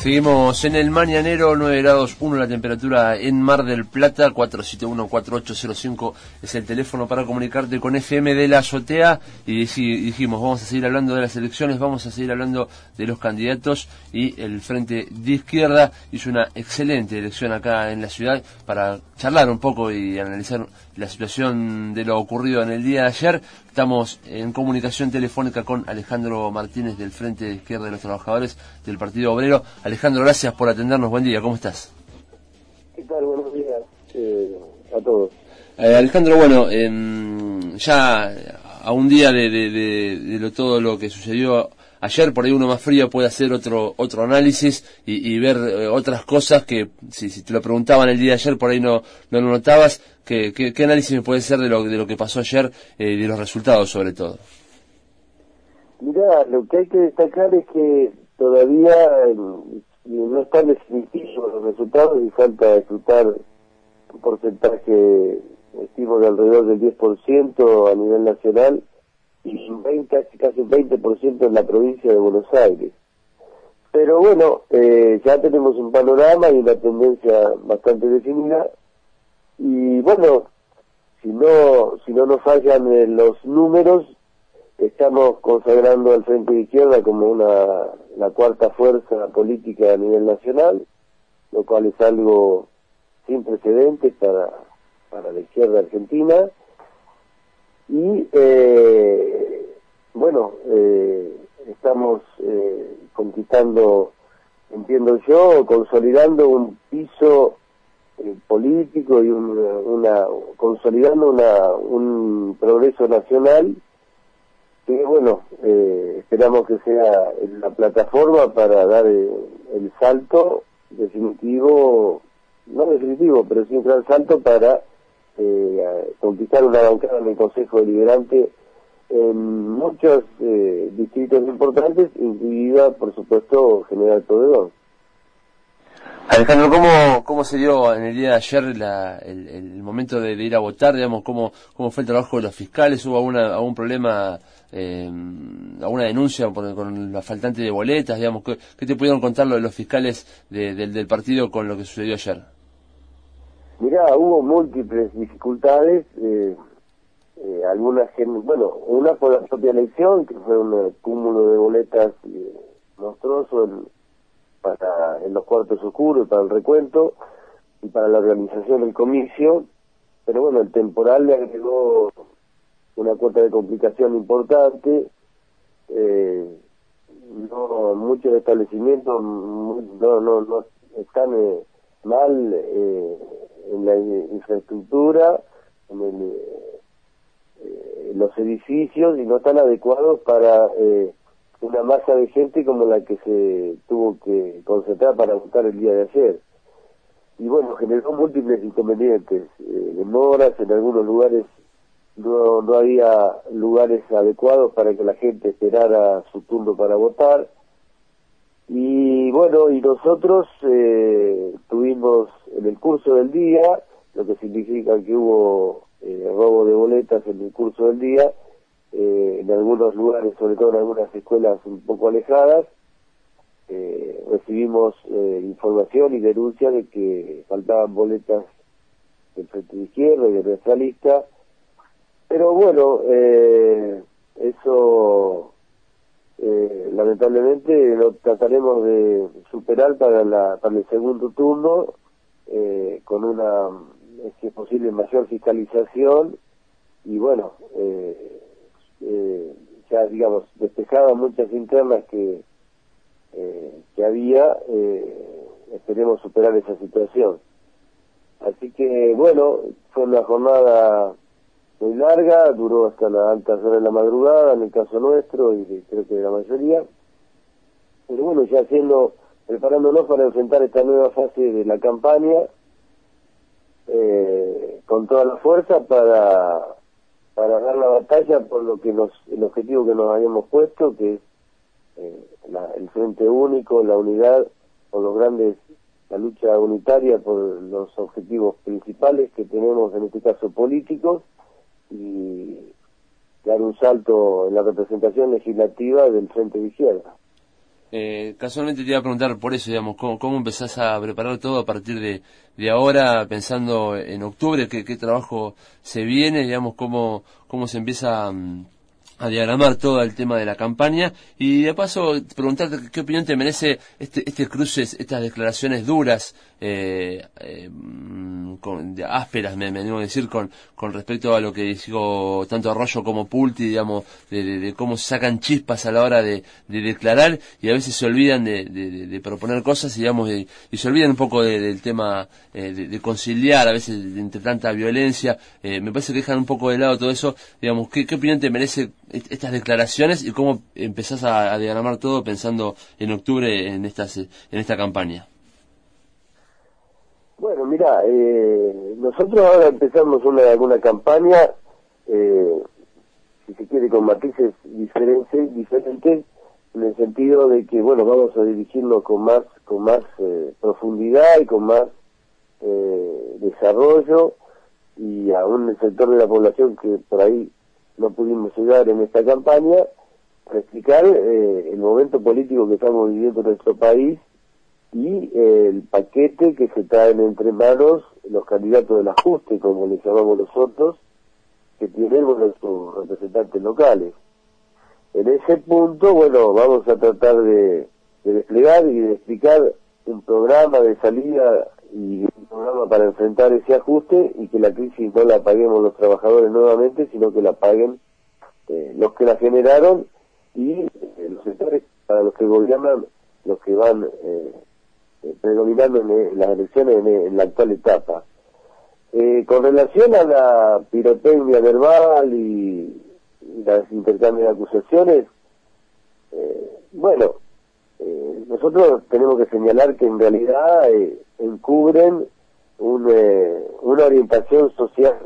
Seguimos en el mañanero, 9 grados 1 la temperatura en Mar del Plata, 471-4805 es el teléfono para comunicarte con FM de la Azotea. Y dijimos, vamos a seguir hablando de las elecciones, vamos a seguir hablando de los candidatos, y el Frente de Izquierda hizo una excelente elección acá en la ciudad para charlar un poco y analizar la situación de lo ocurrido en el día de ayer. Estamos en comunicación telefónica con Alejandro Martínez del Frente de Izquierda de los Trabajadores del Partido Obrero. Alejandro, gracias por atendernos. Buen día, ¿cómo estás? ¿Qué tal? Buenos días a todos. Alejandro, bueno, ya a un día de todo lo que sucedió ayer, por ahí uno más frío puede hacer otro análisis y ver otras cosas que si te lo preguntaban el día de ayer por ahí no lo notabas. ¿Qué análisis me puede hacer de lo que pasó ayer y de los resultados sobre todo? Mirá, lo que hay que destacar es que todavía no están definitivos los resultados y falta disfrutar un porcentaje, estimo, de alrededor del 10% a nivel nacional y casi un 20% en la provincia de Buenos Aires. Pero bueno, ya tenemos un panorama y una tendencia bastante definida, y bueno, si no nos fallan los números, estamos consagrando al Frente de Izquierda como la cuarta fuerza política a nivel nacional, lo cual es algo sin precedentes para la izquierda argentina. Y estamos conquistando, entiendo yo, consolidando un piso político y consolidando un progreso nacional que, bueno, esperamos que sea la plataforma para dar el salto definitivo, no definitivo, pero sí un gran salto para conquistar una bancada en el Consejo Deliberante en muchos distritos importantes, incluida, por supuesto, General Pueyrredón. Alejandro, ¿cómo se dio en el día de ayer el momento de ir a votar? Digamos, ¿cómo fue el trabajo de los fiscales? ¿Hubo algún problema, alguna denuncia con la faltante de boletas? Digamos, ¿qué te pudieron contar los fiscales del partido con lo que sucedió ayer? Mirá, hubo múltiples dificultades, una por la propia elección, que fue un cúmulo de boletas monstruoso en los cuartos oscuros, para el recuento y para la organización del comicio, pero bueno, el temporal le agregó una cuota de complicación importante. Muchos establecimientos no están mal en la infraestructura, en los edificios, y no están adecuados para una masa de gente como la que se tuvo que concentrar para votar el día de ayer. Y bueno, generó múltiples inconvenientes, demoras, en algunos lugares no había lugares adecuados para que la gente esperara su turno para votar. Y bueno, y nosotros tuvimos en el curso del día, lo que significa que hubo robo de boletas en el curso del día, en algunos lugares, sobre todo en algunas escuelas un poco alejadas, recibimos información y denuncia de que faltaban boletas del Frente de Izquierda y de nuestra lista. Pero bueno, eso lamentablemente lo trataremos de superar para el segundo turno, con una, si es posible, mayor fiscalización. Y bueno, ya digamos, despejadas muchas internas que había, esperemos superar esa situación. Así que bueno, fue una jornada muy larga, duró hasta las altas horas de la madrugada, en el caso nuestro, y creo que de la mayoría. Pero bueno, ya preparándonos para enfrentar esta nueva fase de la campaña, con toda la fuerza para dar la batalla por el objetivo que nos habíamos puesto, que es el Frente Único, la unidad, la lucha unitaria por los objetivos principales que tenemos, en este caso políticos, y dar un salto en la representación legislativa del Frente de Izquierda. Casualmente te iba a preguntar por eso, digamos, cómo empezás a preparar todo a partir de ahora, pensando en octubre, qué trabajo se viene, digamos, cómo se empieza a diagramar todo el tema de la campaña, y de paso preguntarte qué opinión te merece este cruce, estas declaraciones duras, ásperas, me animo a decir, con respecto a lo que dijo tanto Arroyo como Pulti, digamos, de cómo sacan chispas a la hora de declarar, y a veces se olvidan de proponer cosas, digamos, y se olvidan un poco del tema de conciliar, a veces entre tanta violencia. Me parece que dejan un poco de lado todo eso. Digamos, ¿qué opinión te merece estas declaraciones y cómo empezás a diagramar todo pensando en octubre en esta campaña? Bueno, mira, nosotros ahora empezamos una campaña, si se quiere, con matices diferentes, en el sentido de que, bueno, vamos a dirigirnos con más profundidad y con más desarrollo, y a un sector de la población que por ahí no pudimos llegar en esta campaña, para explicar el momento político que estamos viviendo en nuestro país y el paquete que se traen entre manos los candidatos del ajuste, como les llamamos nosotros, que tienen, bueno, sus representantes locales. En ese punto, bueno, vamos a tratar de desplegar y de explicar un programa de salida y un programa para enfrentar ese ajuste, y que la crisis no la paguemos los trabajadores nuevamente, sino que la paguen los que la generaron, y los sectores para los que gobiernan, los que van predominando en las elecciones en la actual etapa. Con relación a la pirotecnia verbal y los intercambios de acusaciones, bueno, nosotros tenemos que señalar que en realidad encubren una orientación social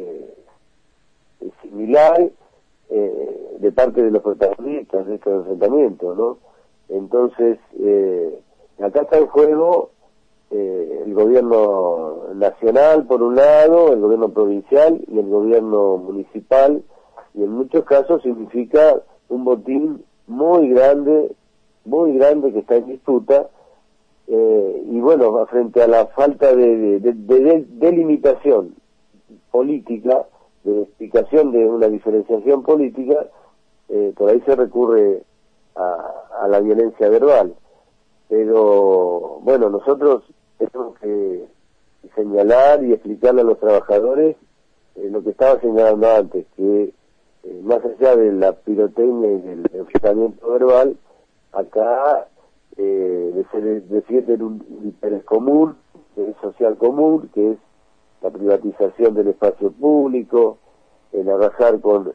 similar de parte de los protagonistas de este enfrentamiento, ¿no? Entonces, acá está en juego el gobierno nacional por un lado, el gobierno provincial y el gobierno municipal, y en muchos casos significa un botín muy grande que está en disputa, y bueno, frente a la falta de delimitación política, de explicación de una diferenciación política, por ahí se recurre a la violencia verbal. Pero bueno, nosotros tenemos que señalar y explicarle a los trabajadores lo que estaba señalando antes, que más allá de la pirotecnia y del enfrentamiento verbal, acá defienden un interés común, un social común, que es la privatización del espacio público, el arrasar con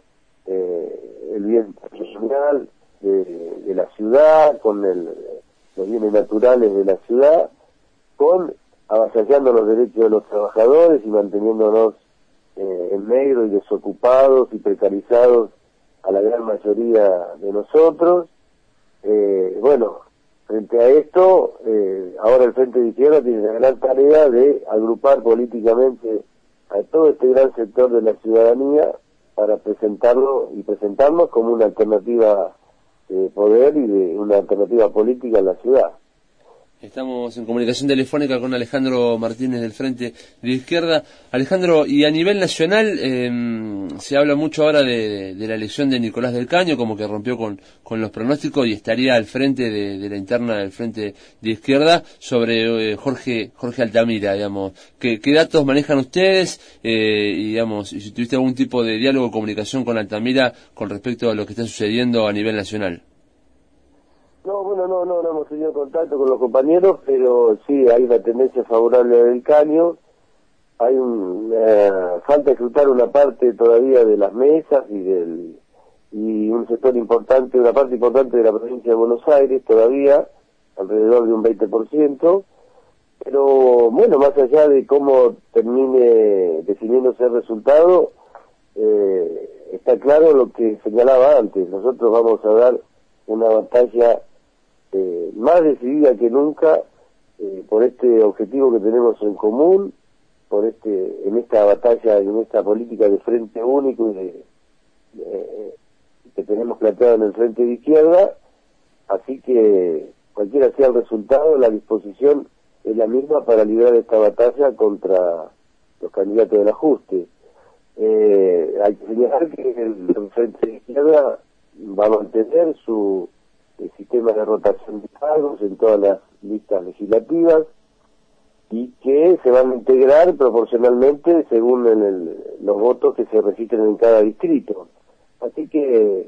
el bien patrimonial de la ciudad, con los bienes naturales de la ciudad, con avasallando los derechos de los trabajadores y manteniéndonos en negro y desocupados y precarizados a la gran mayoría de nosotros. Bueno, frente a esto, ahora el Frente de Izquierda tiene la gran tarea de agrupar políticamente a todo este gran sector de la ciudadanía para presentarnos como una alternativa de poder y de una alternativa política en la ciudad. Estamos en comunicación telefónica con Alejandro Martínez del Frente de Izquierda. Alejandro, y a nivel nacional se habla mucho ahora de la elección de Nicolás del Caño, como que rompió con los pronósticos y estaría al frente de la interna del Frente de Izquierda sobre Jorge Altamira, digamos. ¿Qué datos manejan ustedes? Y digamos, y si tuviste algún tipo de diálogo o comunicación con Altamira con respecto a lo que está sucediendo a nivel nacional. No, bueno, no hemos tenido contacto con los compañeros, pero sí hay una tendencia favorable del Caño. Hay falta escrutar una parte todavía de las mesas y un sector importante, una parte importante de la provincia de Buenos Aires todavía, alrededor de un 20%, pero bueno, más allá de cómo termine definiéndose el resultado, está claro lo que señalaba antes. Nosotros vamos a dar una batalla más decidida que nunca por este objetivo que tenemos en común, en esta batalla y en esta política de frente único y que tenemos planteado en el Frente de Izquierda, así que cualquiera sea el resultado, la disposición es la misma para librar esta batalla contra los candidatos del ajuste. Hay que señalar que el Frente de Izquierda va a mantener su sistema de rotación de cargos en todas las listas legislativas y que se van a integrar proporcionalmente según los votos que se registren en cada distrito. Así que,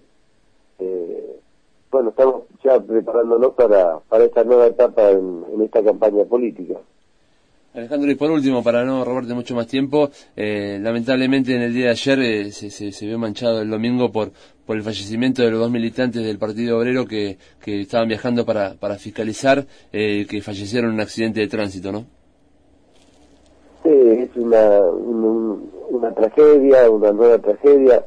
bueno, estamos ya preparándonos para esta nueva etapa en esta campaña política. Alejandro, y por último, para no robarte mucho más tiempo, lamentablemente en el día de ayer se vio manchado el domingo por el fallecimiento de los 2 militantes del Partido Obrero que estaban viajando para fiscalizar, que fallecieron en un accidente de tránsito, ¿no? Sí, es una tragedia, una nueva tragedia.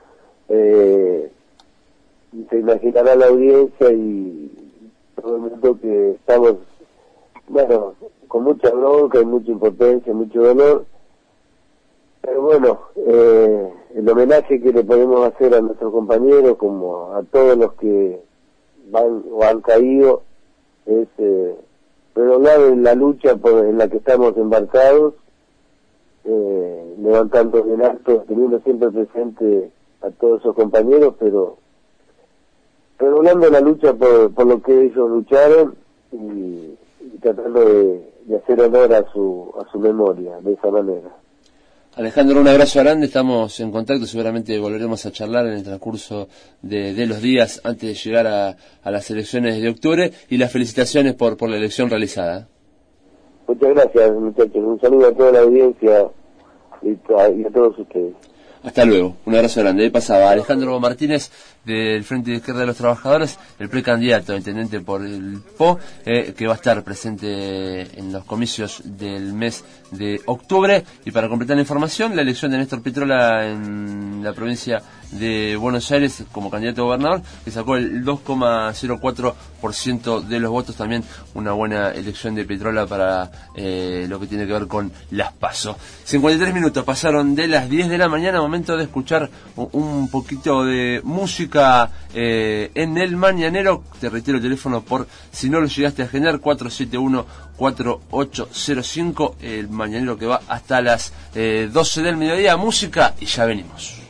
Se imaginará la audiencia y todo el mundo que estamos, bueno, con mucha bronca y mucha impotencia, mucho dolor, pero bueno, el homenaje que le podemos hacer a nuestros compañeros, como a todos los que van o han caído, es prolongar en la lucha en la que estamos embarcados, levantando en alto, teniendo siempre presente a todos esos compañeros, pero prolongando la lucha por lo que ellos lucharon y tratando de hacer honor a su memoria de esa manera. Alejandro, un abrazo grande, estamos en contacto, seguramente volveremos a charlar en el transcurso de los días antes de llegar a las elecciones de octubre, y las felicitaciones por la elección realizada. Muchas gracias, muchachos, un saludo a toda la audiencia y a todos ustedes. Hasta luego, un abrazo grande. Ahí pasaba Alejandro Martínez del Frente de Izquierda de los Trabajadores, el precandidato a intendente por el PO, que va a estar presente en los comicios del mes de octubre. Y para completar la información, la elección de Néstor Pitrola en la provincia de Buenos Aires como candidato a gobernador, que sacó el 2,04% de los votos. También una buena elección de Pitrola para lo que tiene que ver con las PASO. 53 minutos pasaron de las 10 de la mañana, momento de escuchar un poquito de música en el mañanero. Te reitero el teléfono por si no lo llegaste a generar, 471-4805, el mañanero que va hasta las 12 del mediodía. Música y ya venimos.